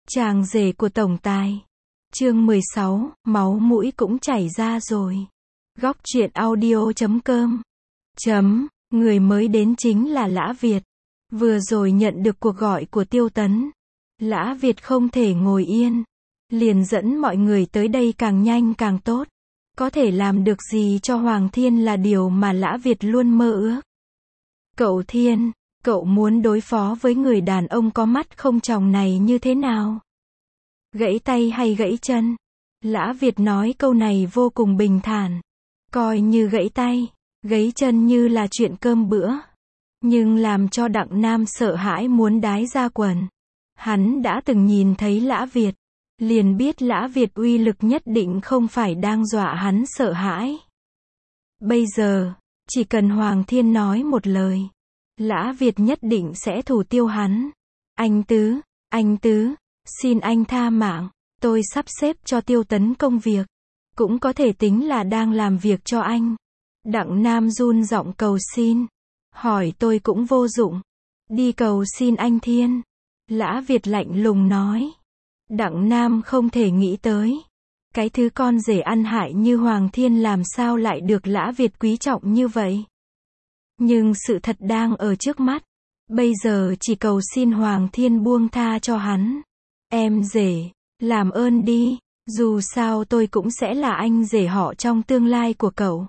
Chàng rể của tổng tài. Chương 16, máu mũi cũng chảy ra rồi. Góc truyện audio.com. Người mới đến chính là Lã Việt. Vừa rồi nhận được cuộc gọi của Tiêu Tấn. Lã Việt không thể ngồi yên. Liền dẫn mọi người tới đây càng nhanh càng tốt. Có thể làm được gì cho Hoàng Thiên là điều mà Lã Việt luôn mơ ước. Cậu Thiên, cậu muốn đối phó với người đàn ông có mắt không tròng này như thế nào? Gãy tay hay gãy chân? Lã Việt nói câu này vô cùng bình thản. Coi như gãy tay, gãy chân như là chuyện cơm bữa. Nhưng làm cho Đặng Nam sợ hãi muốn đái ra quần. Hắn đã từng nhìn thấy Lã Việt, liền biết Lã Việt uy lực nhất định không phải đang dọa hắn sợ hãi. Bây giờ, chỉ cần Hoàng Thiên nói một lời, Lã Việt nhất định sẽ thủ tiêu hắn. Anh Tứ, xin anh tha mạng, tôi sắp xếp cho Tiêu Tấn công việc. Cũng có thể tính là đang làm việc cho anh. Đặng Nam run giọng cầu xin. Hỏi tôi cũng vô dụng. Đi cầu xin anh Thiên. Lã Việt lạnh lùng nói. Đặng Nam không thể nghĩ tới. Cái thứ con rể ăn hại như Hoàng Thiên làm sao lại được Lã Việt quý trọng như vậy. Nhưng sự thật đang ở trước mắt. Bây giờ chỉ cầu xin Hoàng Thiên buông tha cho hắn. Em rể, làm ơn đi, dù sao tôi cũng sẽ là anh rể họ trong tương lai của cậu.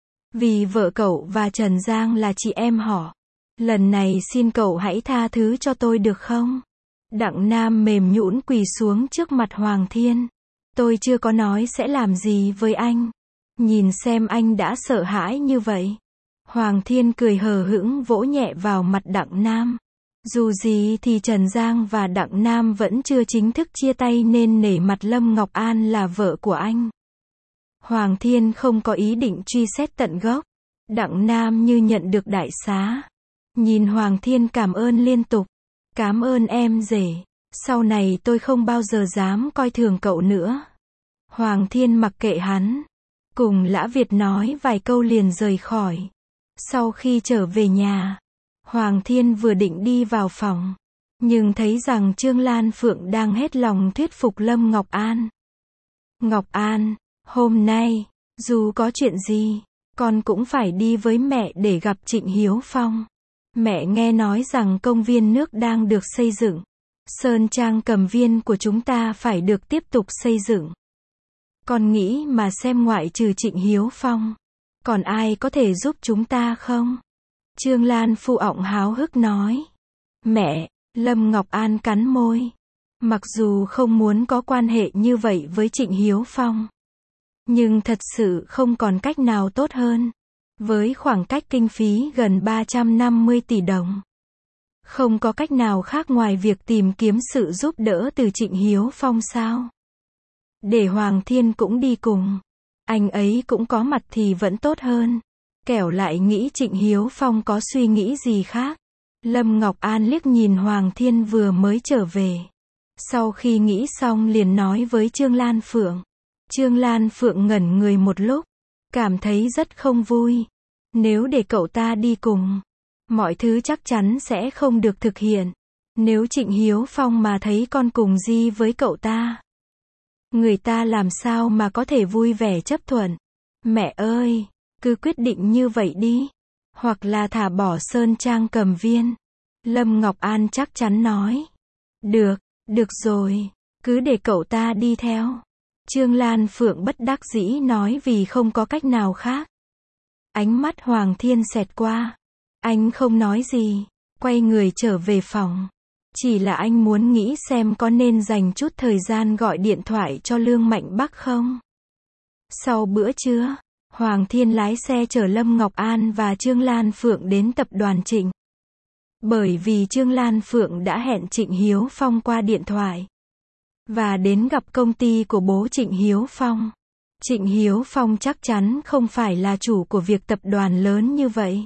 Vì vợ cậu và Trần Giang là chị em họ. Lần này xin cậu hãy tha thứ cho tôi được không? Đặng Nam mềm nhũn quỳ xuống trước mặt Hoàng Thiên. Tôi chưa có nói sẽ làm gì với anh. Nhìn xem anh đã sợ hãi như vậy. Hoàng Thiên cười hờ hững vỗ nhẹ vào mặt Đặng Nam. Dù gì thì Trần Giang và Đặng Nam vẫn chưa chính thức chia tay nên nể mặt Lâm Ngọc An là vợ của anh. Hoàng Thiên không có ý định truy xét tận gốc. Đặng Nam như nhận được đại xá. Nhìn Hoàng Thiên cảm ơn liên tục. Cảm ơn em rể. Sau này tôi không bao giờ dám coi thường cậu nữa. Hoàng Thiên mặc kệ hắn. Cùng Lã Việt nói vài câu liền rời khỏi. Sau khi trở về nhà, Hoàng Thiên vừa định đi vào phòng. Nhưng thấy rằng Trương Lan Phượng đang hết lòng thuyết phục Lâm Ngọc An. Ngọc An, hôm nay, dù có chuyện gì, con cũng phải đi với mẹ để gặp Trịnh Hiếu Phong. Mẹ nghe nói rằng công viên nước đang được xây dựng. Sơn Trang Cầm Viên của chúng ta phải được tiếp tục xây dựng. Con nghĩ mà xem ngoại trừ Trịnh Hiếu Phong, còn ai có thể giúp chúng ta không? Trương Lan Phu ọng háo hức nói. Mẹ, Lâm Ngọc An cắn môi. Mặc dù không muốn có quan hệ như vậy với Trịnh Hiếu Phong, nhưng thật sự không còn cách nào tốt hơn. Với khoảng cách kinh phí gần 350 tỷ đồng. Không có cách nào khác ngoài việc tìm kiếm sự giúp đỡ từ Trịnh Hiếu Phong sao? Để Hoàng Thiên cũng đi cùng. Anh ấy cũng có mặt thì vẫn tốt hơn. Kẻo lại nghĩ Trịnh Hiếu Phong có suy nghĩ gì khác. Lâm Ngọc An liếc nhìn Hoàng Thiên vừa mới trở về. Sau khi nghĩ xong liền nói với Trương Lan Phượng. Trương Lan Phượng ngẩn người một lúc. Cảm thấy rất không vui. Nếu để cậu ta đi cùng, mọi thứ chắc chắn sẽ không được thực hiện. Nếu Trịnh Hiếu Phong mà thấy con cùng di với cậu ta, người ta làm sao mà có thể vui vẻ chấp thuận. Mẹ ơi, cứ quyết định như vậy đi. Hoặc là thả bỏ Sơn Trang Cầm Viên. Lâm Ngọc An chắc chắn nói. Được rồi, cứ để cậu ta đi theo. Trương Lan Phượng bất đắc dĩ nói vì không có cách nào khác. Ánh mắt Hoàng Thiên xẹt qua. Anh không nói gì, quay người trở về phòng. Chỉ là anh muốn nghĩ xem có nên dành chút thời gian gọi điện thoại cho Lương Mạnh Bắc không. Sau bữa trưa, Hoàng Thiên lái xe chở Lâm Ngọc An và Trương Lan Phượng đến tập đoàn Trịnh. Bởi vì Trương Lan Phượng đã hẹn Trịnh Hiếu Phong qua điện thoại. Và đến gặp công ty của bố Trịnh Hiếu Phong. Trịnh Hiếu Phong chắc chắn không phải là chủ của việc tập đoàn lớn như vậy.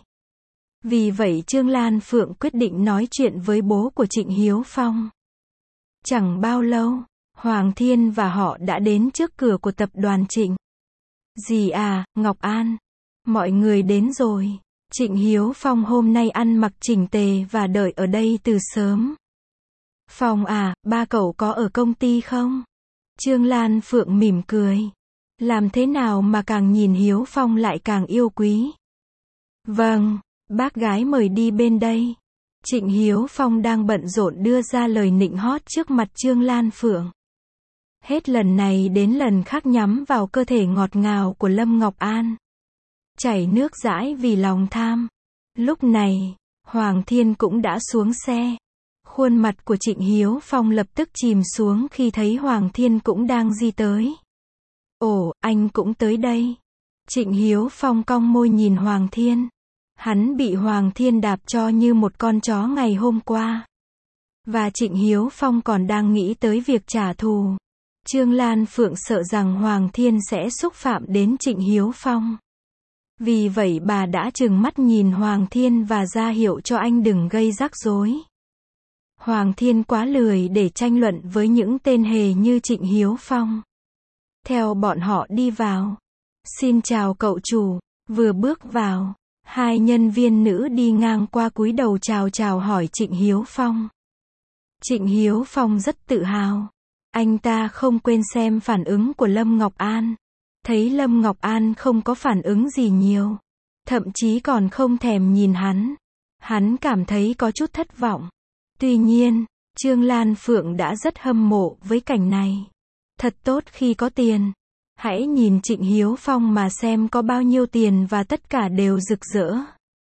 Vì vậy Trương Lan Phượng quyết định nói chuyện với bố của Trịnh Hiếu Phong. Chẳng bao lâu, Hoàng Thiên và họ đã đến trước cửa của tập đoàn Trịnh. Dì à, Ngọc An, mọi người đến rồi. Trịnh Hiếu Phong hôm nay ăn mặc chỉnh tề và đợi ở đây từ sớm. Phong à, ba cậu có ở công ty không? Trương Lan Phượng mỉm cười. Làm thế nào mà càng nhìn Hiếu Phong lại càng yêu quý. Vâng, bác gái mời đi bên đây. Trịnh Hiếu Phong đang bận rộn đưa ra lời nịnh hót trước mặt Trương Lan Phượng. Hết lần này đến lần khác nhắm vào cơ thể ngọt ngào của Lâm Ngọc An. Chảy nước dãi vì lòng tham. Lúc này, Hoàng Thiên cũng đã xuống xe. Khuôn mặt của Trịnh Hiếu Phong lập tức chìm xuống khi thấy Hoàng Thiên cũng đang di tới. Ồ, anh cũng tới đây. Trịnh Hiếu Phong cong môi nhìn Hoàng Thiên. Hắn bị Hoàng Thiên đạp cho như một con chó ngày hôm qua. Và Trịnh Hiếu Phong còn đang nghĩ tới việc trả thù. Trương Lan Phượng sợ rằng Hoàng Thiên sẽ xúc phạm đến Trịnh Hiếu Phong. Vì vậy bà đã trừng mắt nhìn Hoàng Thiên và ra hiệu cho anh đừng gây rắc rối. Hoàng Thiên quá lười để tranh luận với những tên hề như Trịnh Hiếu Phong. Theo bọn họ đi vào. Xin chào cậu chủ. Vừa bước vào, hai nhân viên nữ đi ngang qua cúi đầu chào hỏi Trịnh Hiếu Phong. Trịnh Hiếu Phong rất tự hào. Anh ta không quên xem phản ứng của Lâm Ngọc An. Thấy Lâm Ngọc An không có phản ứng gì nhiều. Thậm chí còn không thèm nhìn hắn. Hắn cảm thấy có chút thất vọng. Tuy nhiên, Trương Lan Phượng đã rất hâm mộ với cảnh này. Thật tốt khi có tiền. Hãy nhìn Trịnh Hiếu Phong mà xem có bao nhiêu tiền và tất cả đều rực rỡ.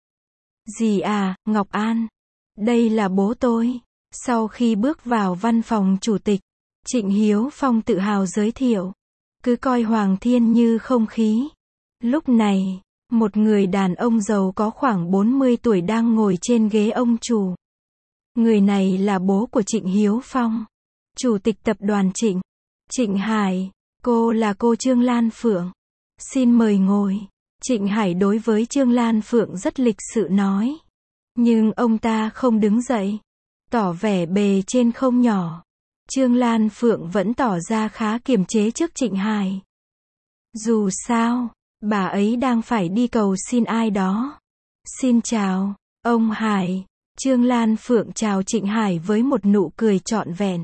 Dì à, Ngọc An. Đây là bố tôi. Sau khi bước vào văn phòng chủ tịch, Trịnh Hiếu Phong tự hào giới thiệu. Cứ coi Hoàng Thiên như không khí. Lúc này, một người đàn ông giàu có khoảng 40 tuổi đang ngồi trên ghế ông chủ. Người này là bố của Trịnh Hiếu Phong. Chủ tịch tập đoàn Trịnh. Trịnh Hải. Cô là cô Trương Lan Phượng. Xin mời ngồi. Trịnh Hải đối với Trương Lan Phượng rất lịch sự nói. Nhưng ông ta không đứng dậy. Tỏ vẻ bề trên không nhỏ. Trương Lan Phượng vẫn tỏ ra khá kiềm chế trước Trịnh Hải. Dù sao, bà ấy đang phải đi cầu xin ai đó. Xin chào, ông Hải. Trương Lan Phượng chào Trịnh Hải với một nụ cười trọn vẹn.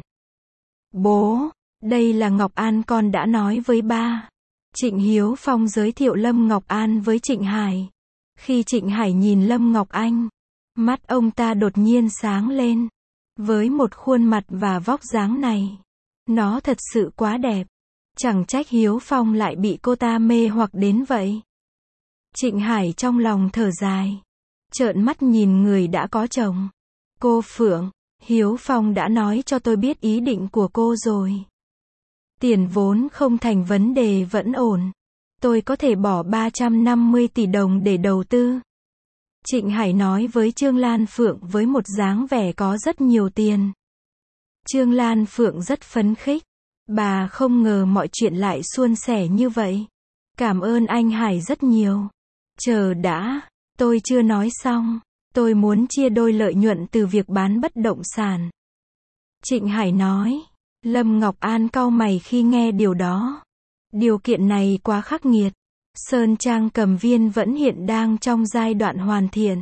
Bố, đây là Ngọc An con đã nói với ba. Trịnh Hiếu Phong giới thiệu Lâm Ngọc An với Trịnh Hải. Khi Trịnh Hải nhìn Lâm Ngọc Anh, mắt ông ta đột nhiên sáng lên. Với một khuôn mặt và vóc dáng này, nó thật sự quá đẹp. Chẳng trách Hiếu Phong lại bị cô ta mê hoặc đến vậy. Trịnh Hải trong lòng thở dài. Trợn mắt nhìn người đã có chồng. Cô Phượng, Hiếu Phong đã nói cho tôi biết ý định của cô rồi. Tiền vốn không thành vấn đề vẫn ổn. Tôi có thể bỏ 350 tỷ đồng để đầu tư. Trịnh Hải nói với Trương Lan Phượng với một dáng vẻ có rất nhiều tiền. Trương Lan Phượng rất phấn khích. Bà không ngờ mọi chuyện lại suôn sẻ như vậy. Cảm ơn anh Hải rất nhiều. Chờ đã, tôi chưa nói xong. Tôi muốn chia đôi lợi nhuận từ việc bán bất động sản. Trịnh Hải nói. Lâm Ngọc An cau mày khi nghe điều đó. Điều kiện này quá khắc nghiệt. Sơn Trang Cầm Viên vẫn hiện đang trong giai đoạn hoàn thiện.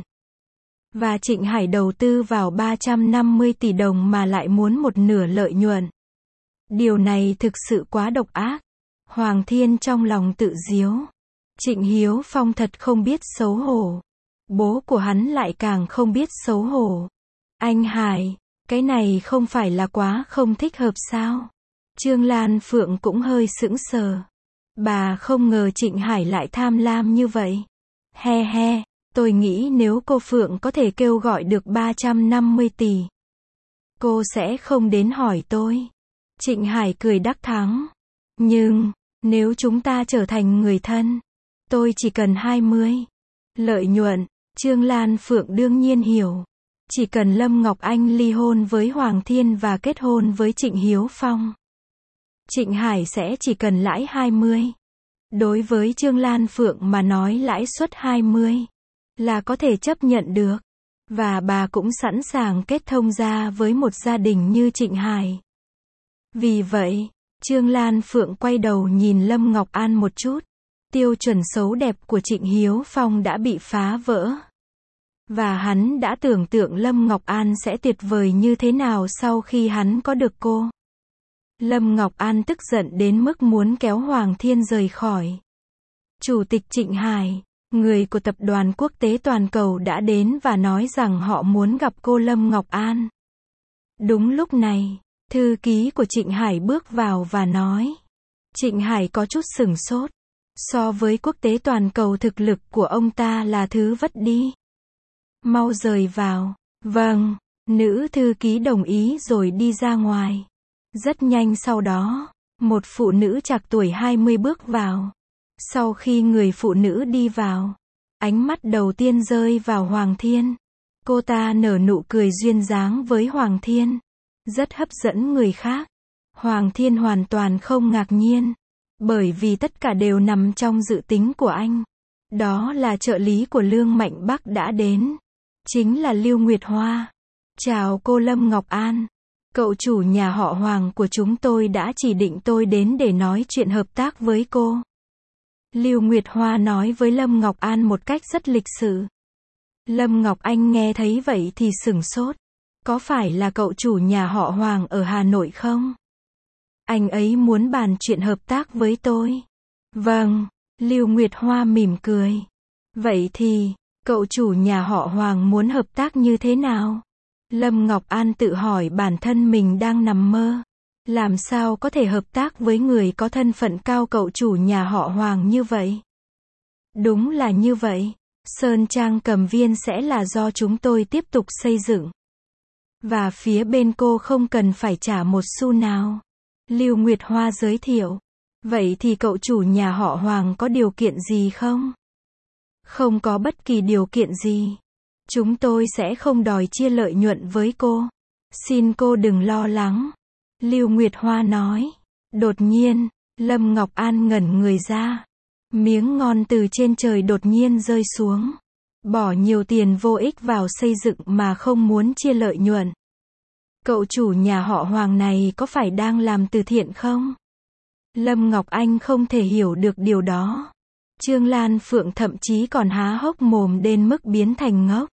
Và Trịnh Hải đầu tư vào 350 tỷ đồng mà lại muốn một nửa lợi nhuận. Điều này thực sự quá độc ác. Hoàng Thiên trong lòng tự giếu. Trịnh Hiếu Phong thật không biết xấu hổ. Bố của hắn lại càng không biết xấu hổ. Anh Hải, cái này không phải là quá không thích hợp sao? Trương Lan Phượng cũng hơi sững sờ. Bà không ngờ Trịnh Hải lại tham lam như vậy. He he, tôi nghĩ nếu cô Phượng có thể kêu gọi được 350 tỷ, cô sẽ không đến hỏi tôi. Trịnh Hải cười đắc thắng. Nhưng, nếu chúng ta trở thành người thân, tôi chỉ cần 20. Lợi nhuận, Trương Lan Phượng đương nhiên hiểu. Chỉ cần Lâm Ngọc Anh ly hôn với Hoàng Thiên và kết hôn với Trịnh Hiếu Phong, Trịnh Hải sẽ chỉ cần lãi 20. Đối với Trương Lan Phượng mà nói lãi suất 20 là có thể chấp nhận được. Và bà cũng sẵn sàng kết thông gia với một gia đình như Trịnh Hải. Vì vậy, Trương Lan Phượng quay đầu nhìn Lâm Ngọc An một chút. Tiêu chuẩn xấu đẹp của Trịnh Hiếu Phong đã bị phá vỡ. Và hắn đã tưởng tượng Lâm Ngọc An sẽ tuyệt vời như thế nào sau khi hắn có được cô. Lâm Ngọc An tức giận đến mức muốn kéo Hoàng Thiên rời khỏi. Chủ tịch Trịnh Hải, người của tập đoàn quốc tế toàn cầu đã đến và nói rằng họ muốn gặp cô Lâm Ngọc An. Đúng lúc này, thư ký của Trịnh Hải bước vào và nói. Trịnh Hải có chút sửng sốt. So với quốc tế toàn cầu thực lực của ông ta là thứ vất đi. Mau rời vào. Vâng, nữ thư ký đồng ý rồi đi ra ngoài. Rất nhanh sau đó, một phụ nữ trạc tuổi 20 bước vào. Sau khi người phụ nữ đi vào, ánh mắt đầu tiên rơi vào Hoàng Thiên. Cô ta nở nụ cười duyên dáng với Hoàng Thiên. Rất hấp dẫn người khác. Hoàng Thiên hoàn toàn không ngạc nhiên. Bởi vì tất cả đều nằm trong dự tính của anh. Đó là trợ lý của Lương Mạnh Bắc đã đến. Chính là Lưu Nguyệt Hoa. Chào cô Lâm Ngọc An. Cậu chủ nhà họ Hoàng của chúng tôi đã chỉ định tôi đến để nói chuyện hợp tác với cô. Lưu Nguyệt Hoa nói với Lâm Ngọc An một cách rất lịch sự. Lâm Ngọc Anh nghe thấy vậy thì sửng sốt. Có phải là cậu chủ nhà họ Hoàng ở Hà Nội không? Anh ấy muốn bàn chuyện hợp tác với tôi. Vâng, Lưu Nguyệt Hoa mỉm cười. Vậy thì, cậu chủ nhà họ Hoàng muốn hợp tác như thế nào? Lâm Ngọc An tự hỏi bản thân mình đang nằm mơ. Làm sao có thể hợp tác với người có thân phận cao cậu chủ nhà họ Hoàng như vậy? Đúng là như vậy. Sơn Trang Cầm Viên sẽ là do chúng tôi tiếp tục xây dựng. Và phía bên cô không cần phải trả một xu nào. Lưu Nguyệt Hoa giới thiệu. Vậy thì cậu chủ nhà họ Hoàng có điều kiện gì không? Không có bất kỳ điều kiện gì. Chúng tôi sẽ không đòi chia lợi nhuận với cô. Xin cô đừng lo lắng. Lưu Nguyệt Hoa nói. Đột nhiên, Lâm Ngọc An ngẩn người ra. Miếng ngon từ trên trời đột nhiên rơi xuống. Bỏ nhiều tiền vô ích vào xây dựng mà không muốn chia lợi nhuận. Cậu chủ nhà họ Hoàng này có phải đang làm từ thiện không? Lâm Ngọc Anh không thể hiểu được điều đó. Trương Lan Phượng thậm chí còn há hốc mồm đến mức biến thành ngốc.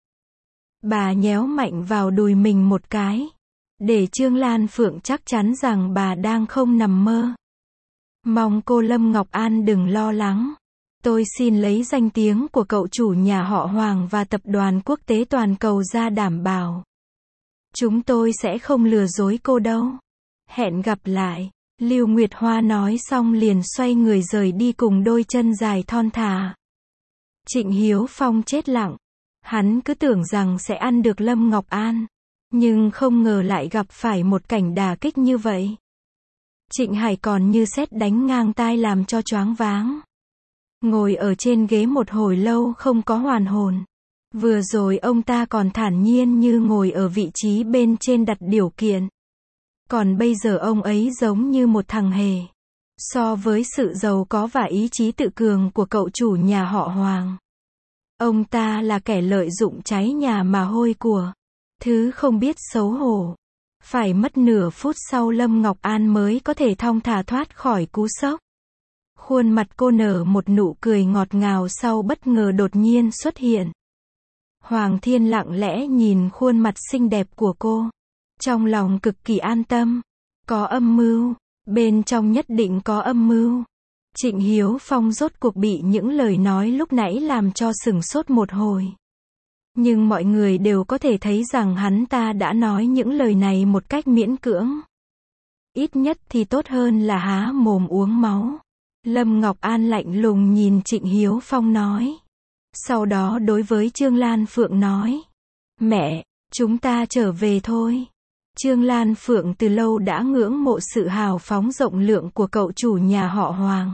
Bà nhéo mạnh vào đùi mình một cái. Để Trương Lan Phượng chắc chắn rằng bà đang không nằm mơ. Mong cô Lâm Ngọc An đừng lo lắng. Tôi xin lấy danh tiếng của cậu chủ nhà họ Hoàng và tập đoàn quốc tế toàn cầu ra đảm bảo. Chúng tôi sẽ không lừa dối cô đâu. Hẹn gặp lại. Lưu Nguyệt Hoa nói xong liền xoay người rời đi cùng đôi chân dài thon thả. Trịnh Hiếu Phong chết lặng. Hắn cứ tưởng rằng sẽ ăn được Lâm Ngọc An. Nhưng không ngờ lại gặp phải một cảnh đả kích như vậy. Trịnh Hải còn như sét đánh ngang tai làm cho choáng váng. Ngồi ở trên ghế một hồi lâu không có hoàn hồn. Vừa rồi ông ta còn thản nhiên như ngồi ở vị trí bên trên đặt điều kiện. Còn bây giờ ông ấy giống như một thằng hề. So với sự giàu có và ý chí tự cường của cậu chủ nhà họ Hoàng. Ông ta là kẻ lợi dụng cháy nhà mà hôi của. Thứ không biết xấu hổ. Phải mất nửa phút sau Lâm Ngọc An mới có thể thong thả thoát khỏi cú sốc. Khuôn mặt cô nở một nụ cười ngọt ngào sau bất ngờ đột nhiên xuất hiện. Hoàng Thiên lặng lẽ nhìn khuôn mặt xinh đẹp của cô. Trong lòng cực kỳ an tâm. Có âm mưu. Bên trong nhất định có âm mưu. Trịnh Hiếu Phong rốt cuộc bị những lời nói lúc nãy làm cho sửng sốt một hồi. Nhưng mọi người đều có thể thấy rằng hắn ta đã nói những lời này một cách miễn cưỡng. Ít nhất thì tốt hơn là há mồm uống máu. Lâm Ngọc An lạnh lùng nhìn Trịnh Hiếu Phong nói. Sau đó đối với Trương Lan Phượng nói. Mẹ, chúng ta trở về thôi. Trương Lan Phượng từ lâu đã ngưỡng mộ sự hào phóng rộng lượng của cậu chủ nhà họ Hoàng.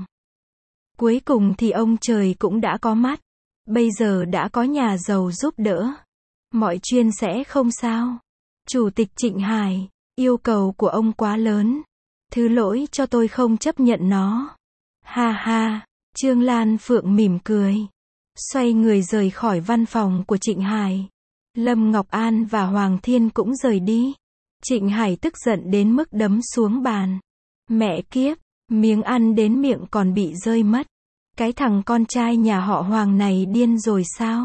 Cuối cùng thì ông trời cũng đã có mắt. Bây giờ đã có nhà giàu giúp đỡ. Mọi chuyện sẽ không sao. Chủ tịch Trịnh Hải, yêu cầu của ông quá lớn. Thứ lỗi cho tôi không chấp nhận nó. Ha ha, Trương Lan Phượng mỉm cười. Xoay người rời khỏi văn phòng của Trịnh Hải. Lâm Ngọc An và Hoàng Thiên cũng rời đi. Trịnh Hải tức giận đến mức đấm xuống bàn. Mẹ kiếp, miếng ăn đến miệng còn bị rơi mất. Cái thằng con trai nhà họ Hoàng này điên rồi sao?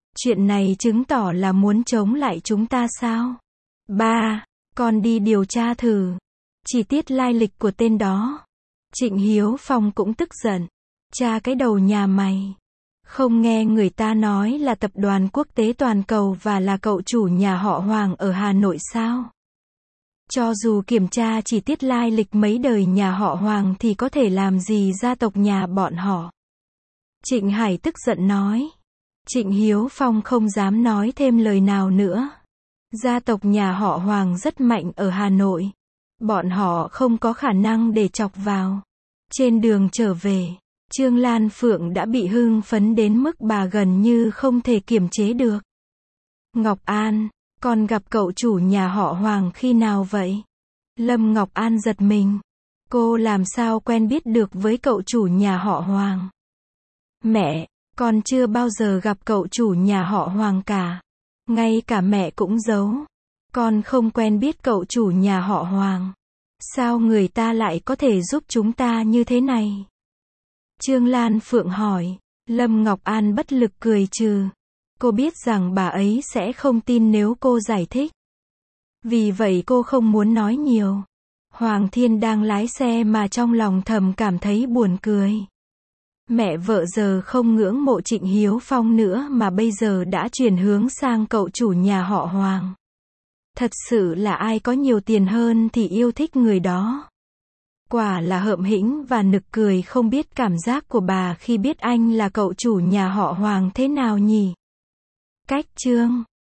Chuyện này chứng tỏ là muốn chống lại chúng ta sao? Ba, con đi điều tra thử chi tiết lai lịch của tên đó. Trịnh Hiếu Phong cũng tức giận. Cha cái đầu nhà mày. Không nghe người ta nói là tập đoàn quốc tế toàn cầu và là cậu chủ nhà họ Hoàng ở Hà Nội sao? Cho dù kiểm tra chi tiết lai lịch mấy đời nhà họ Hoàng thì có thể làm gì gia tộc nhà bọn họ? Trịnh Hải tức giận nói. Trịnh Hiếu Phong không dám nói thêm lời nào nữa. Gia tộc nhà họ Hoàng rất mạnh ở Hà Nội. Bọn họ không có khả năng để chọc vào. Trên đường trở về, Trương Lan Phượng đã bị hưng phấn đến mức bà gần như không thể kiềm chế được. Ngọc An, con gặp cậu chủ nhà họ Hoàng khi nào vậy? Lâm Ngọc An giật mình. Cô làm sao quen biết được với cậu chủ nhà họ Hoàng? Mẹ, con chưa bao giờ gặp cậu chủ nhà họ Hoàng cả. Ngay cả mẹ cũng giấu. Con không quen biết cậu chủ nhà họ Hoàng. Sao người ta lại có thể giúp chúng ta như thế này? Trương Lan Phượng hỏi. Lâm Ngọc An bất lực cười trừ. Cô biết rằng bà ấy sẽ không tin nếu cô giải thích. Vì vậy cô không muốn nói nhiều. Hoàng Thiên đang lái xe mà trong lòng thầm cảm thấy buồn cười. Mẹ vợ giờ không ngưỡng mộ Trịnh Hiếu Phong nữa mà bây giờ đã chuyển hướng sang cậu chủ nhà họ Hoàng. Thật sự là ai có nhiều tiền hơn thì yêu thích người đó. Quả là hợm hĩnh và nực cười, không biết cảm giác của bà khi biết anh là cậu chủ nhà họ Hoàng thế nào nhỉ? Cách chương